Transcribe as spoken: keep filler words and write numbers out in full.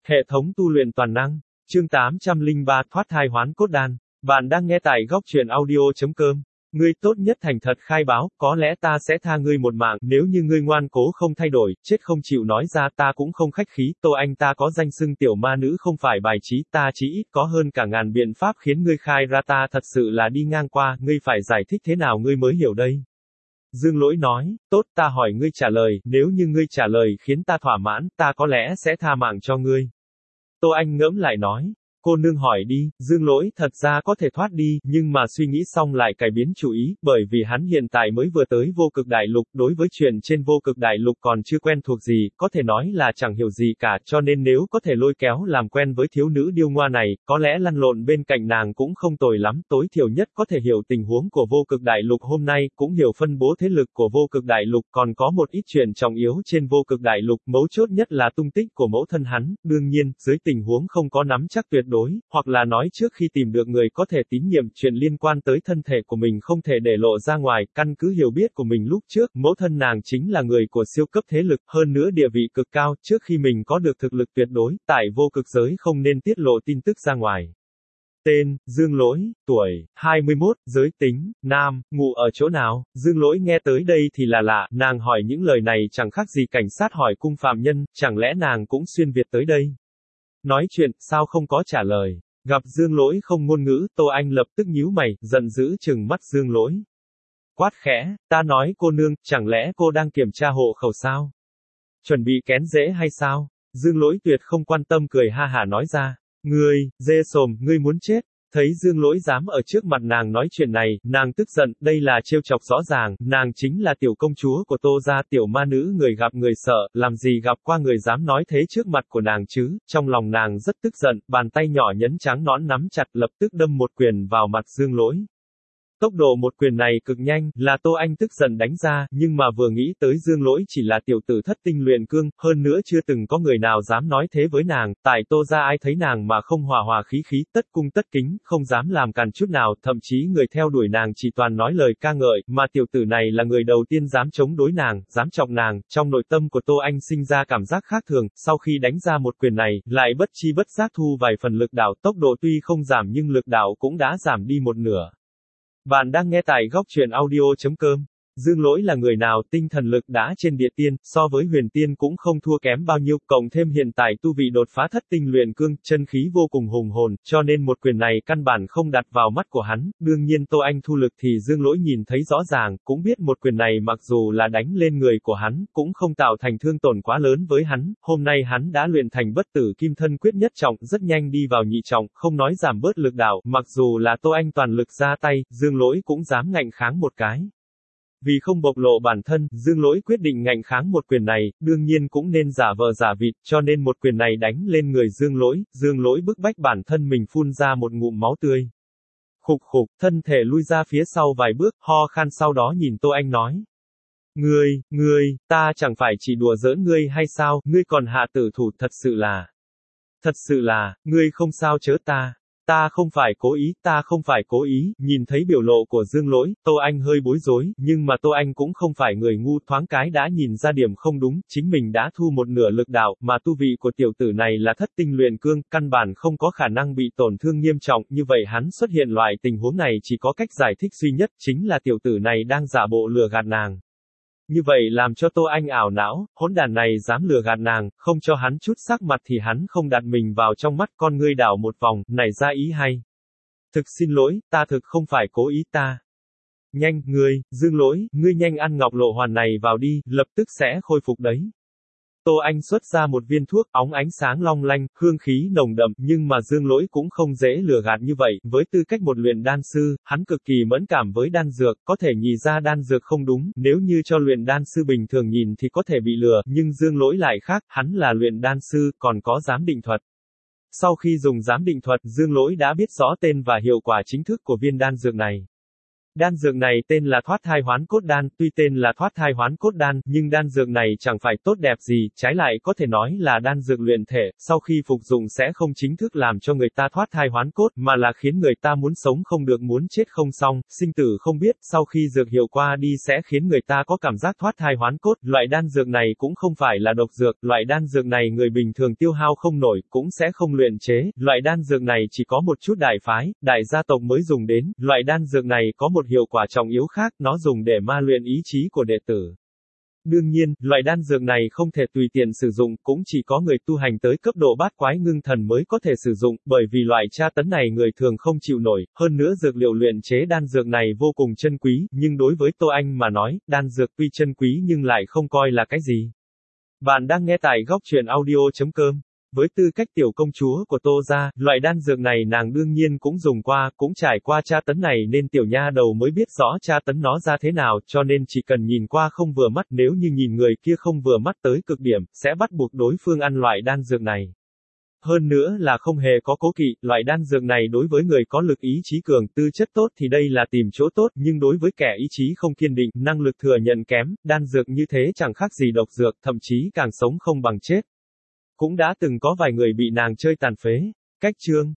Hệ thống tu luyện toàn năng. Chương tám trăm lẻ ba thoát thai hoán cốt đan. Bạn đang nghe tại góc truyện audio.com. Ngươi tốt nhất thành thật khai báo, có lẽ ta sẽ tha ngươi một mạng, nếu như ngươi ngoan cố không thay đổi, chết không chịu nói ra ta cũng không khách khí, Tô Anh ta có danh xưng tiểu ma nữ không phải bài trí, ta chỉ ít có hơn cả ngàn biện pháp khiến ngươi khai ra ta thật sự là đi ngang qua, ngươi phải giải thích thế nào ngươi mới hiểu đây. Dương Lỗi nói, tốt ta hỏi ngươi trả lời, nếu như ngươi trả lời khiến ta thỏa mãn, ta có lẽ sẽ tha mạng cho ngươi. Tô Anh ngẫm lại nói, cô nương hỏi đi, Dương Lỗi thật ra có thể thoát đi, nhưng mà suy nghĩ xong lại cải biến chủ ý, bởi vì hắn hiện tại mới vừa tới vô cực đại lục, đối với chuyện trên vô cực đại lục còn chưa quen thuộc gì, có thể nói là chẳng hiểu gì cả, cho nên nếu có thể lôi kéo làm quen với thiếu nữ điêu ngoa này, có lẽ lăn lộn bên cạnh nàng cũng không tồi lắm, tối thiểu nhất có thể hiểu tình huống của vô cực đại lục hôm nay, cũng hiểu phân bố thế lực của vô cực đại lục, còn có một ít chuyện trọng yếu trên vô cực đại lục, mấu chốt nhất là tung tích của mẫu thân hắn, đương nhiên, dưới tình huống không có nắm chắc tuyệt đối, hoặc là nói trước khi tìm được người có thể tín nhiệm chuyện liên quan tới thân thể của mình không thể để lộ ra ngoài, căn cứ hiểu biết của mình lúc trước, mẫu thân nàng chính là người của siêu cấp thế lực, hơn nữa địa vị cực cao, trước khi mình có được thực lực tuyệt đối, tại vô cực giới không nên tiết lộ tin tức ra ngoài. Tên, Dương Lỗi, tuổi, hai mươi mốt, giới tính, nam, ngụ ở chỗ nào, Dương Lỗi nghe tới đây thì là lạ, nàng hỏi những lời này chẳng khác gì cảnh sát hỏi cung phạm nhân, chẳng lẽ nàng cũng xuyên Việt tới đây. Nói chuyện, sao không có trả lời. Gặp Dương Lỗi không ngôn ngữ, Tô Anh lập tức nhíu mày, giận dữ trừng mắt Dương Lỗi. Quát khẽ, ta nói cô nương, chẳng lẽ cô đang kiểm tra hộ khẩu sao? Chuẩn bị kén rễ hay sao? Dương Lỗi tuyệt không quan tâm cười ha hả nói ra. Ngươi, dê sồm, ngươi muốn chết. Thấy Dương Lỗi dám ở trước mặt nàng nói chuyện này, nàng tức giận, đây là trêu chọc rõ ràng, nàng chính là tiểu công chúa của Tô gia, tiểu ma nữ người gặp người sợ, làm gì gặp qua người dám nói thế trước mặt của nàng chứ, trong lòng nàng rất tức giận, bàn tay nhỏ nhấn trắng nõn nắm chặt lập tức đâm một quyền vào mặt Dương Lỗi. Tốc độ một quyền này cực nhanh, là Tô Anh tức giận đánh ra, nhưng mà vừa nghĩ tới Dương Lỗi chỉ là tiểu tử thất tinh luyện cương, hơn nữa chưa từng có người nào dám nói thế với nàng, tại Tô gia ai thấy nàng mà không hòa hòa khí khí, tất cung tất kính, không dám làm càn chút nào, thậm chí người theo đuổi nàng chỉ toàn nói lời ca ngợi, mà tiểu tử này là người đầu tiên dám chống đối nàng, dám chọc nàng, trong nội tâm của Tô Anh sinh ra cảm giác khác thường, sau khi đánh ra một quyền này, lại bất chi bất giác thu vài phần lực đạo, tốc độ tuy không giảm nhưng lực đạo cũng đã giảm đi một nửa. Bạn đang nghe tại góc truyện audio.com. Dương Lỗi là người nào, tinh thần lực đã trên địa tiên, so với huyền tiên cũng không thua kém bao nhiêu, cộng thêm hiện tại tu vị đột phá thất tinh luyện cương, chân khí vô cùng hùng hồn, cho nên một quyền này căn bản không đặt vào mắt của hắn, đương nhiên Tô Anh thu lực thì Dương Lỗi nhìn thấy rõ ràng, cũng biết một quyền này mặc dù là đánh lên người của hắn, cũng không tạo thành thương tổn quá lớn với hắn, hôm nay hắn đã luyện thành bất tử kim thân quyết nhất trọng, rất nhanh đi vào nhị trọng, không nói giảm bớt lực đạo, mặc dù là Tô Anh toàn lực ra tay, Dương Lỗi cũng dám ngạnh kháng một cái. Vì không bộc lộ bản thân, Dương Lỗi quyết định ngạnh kháng một quyền này, đương nhiên cũng nên giả vờ giả vịt, cho nên một quyền này đánh lên người Dương Lỗi, Dương Lỗi bức bách bản thân mình phun ra một ngụm máu tươi. Khục khục, thân thể lui ra phía sau vài bước, ho khan sau đó nhìn Tô Anh nói. Ngươi, ngươi, ta chẳng phải chỉ đùa giỡn ngươi hay sao, ngươi còn hạ tử thủ thật sự là. Thật sự là, ngươi không sao chớ ta. Ta không phải cố ý, ta không phải cố ý, nhìn thấy biểu lộ của Dương Lỗi, Tô Anh hơi bối rối, nhưng mà Tô Anh cũng không phải người ngu, thoáng cái đã nhìn ra điểm không đúng, chính mình đã thu một nửa lực đạo, mà tu vị của tiểu tử này là thất tinh luyện cương, căn bản không có khả năng bị tổn thương nghiêm trọng, như vậy hắn xuất hiện loại tình huống này chỉ có cách giải thích duy nhất, chính là tiểu tử này đang giả bộ lừa gạt nàng. Như vậy làm cho Tô Anh ảo não, hỗn đàn này dám lừa gạt nàng, không cho hắn chút sắc mặt thì hắn không đặt mình vào trong mắt, con ngươi đảo một vòng, nảy ra ý hay. Thực xin lỗi, ta thực không phải cố ý ta. Nhanh, ngươi, Dương Lỗi, ngươi nhanh ăn ngọc lộ hoàn này vào đi, lập tức sẽ khôi phục đấy. Tô Anh xuất ra một viên thuốc, óng ánh sáng long lanh, hương khí nồng đậm, nhưng mà Dương Lỗi cũng không dễ lừa gạt như vậy, với tư cách một luyện đan sư, hắn cực kỳ mẫn cảm với đan dược, có thể nhìn ra đan dược không đúng, nếu như cho luyện đan sư bình thường nhìn thì có thể bị lừa, nhưng Dương Lỗi lại khác, hắn là luyện đan sư, còn có giám định thuật. Sau khi dùng giám định thuật, Dương Lỗi đã biết rõ tên và hiệu quả chính thức của viên đan dược này. Đan dược này tên là thoát thai hoán cốt đan, tuy tên là thoát thai hoán cốt đan, nhưng đan dược này chẳng phải tốt đẹp gì, trái lại có thể nói là đan dược luyện thể, sau khi phục dụng sẽ không chính thức làm cho người ta thoát thai hoán cốt, mà là khiến người ta muốn sống không được muốn chết không xong, sinh tử không biết, sau khi dược hiệu qua đi sẽ khiến người ta có cảm giác thoát thai hoán cốt, loại đan dược này cũng không phải là độc dược, loại đan dược này người bình thường tiêu hao không nổi, cũng sẽ không luyện chế, loại đan dược này chỉ có một chút đại phái, đại gia tộc mới dùng đến, loại đan dược này có một hiệu quả trọng yếu khác, nó dùng để ma luyện ý chí của đệ tử. Đương nhiên, loại đan dược này không thể tùy tiện sử dụng, cũng chỉ có người tu hành tới cấp độ bát quái ngưng thần mới có thể sử dụng, bởi vì loại tra tấn này người thường không chịu nổi, hơn nữa dược liệu luyện chế đan dược này vô cùng chân quý, nhưng đối với Tô Anh mà nói, đan dược tuy chân quý nhưng lại không coi là cái gì. Bạn đang nghe tại góc truyện audio.com. Với tư cách tiểu công chúa của Tô gia, loại đan dược này nàng đương nhiên cũng dùng qua, cũng trải qua tra tấn này nên tiểu nha đầu mới biết rõ tra tấn nó ra thế nào, cho nên chỉ cần nhìn qua không vừa mắt, nếu như nhìn người kia không vừa mắt tới cực điểm, sẽ bắt buộc đối phương ăn loại đan dược này. Hơn nữa là không hề có cố kỵ, loại đan dược này đối với người có lực ý chí cường, tư chất tốt thì đây là tìm chỗ tốt, nhưng đối với kẻ ý chí không kiên định, năng lực thừa nhận kém, đan dược như thế chẳng khác gì độc dược, thậm chí càng sống không bằng chết. Cũng đã từng có vài người bị nàng chơi tàn phế. Cách chương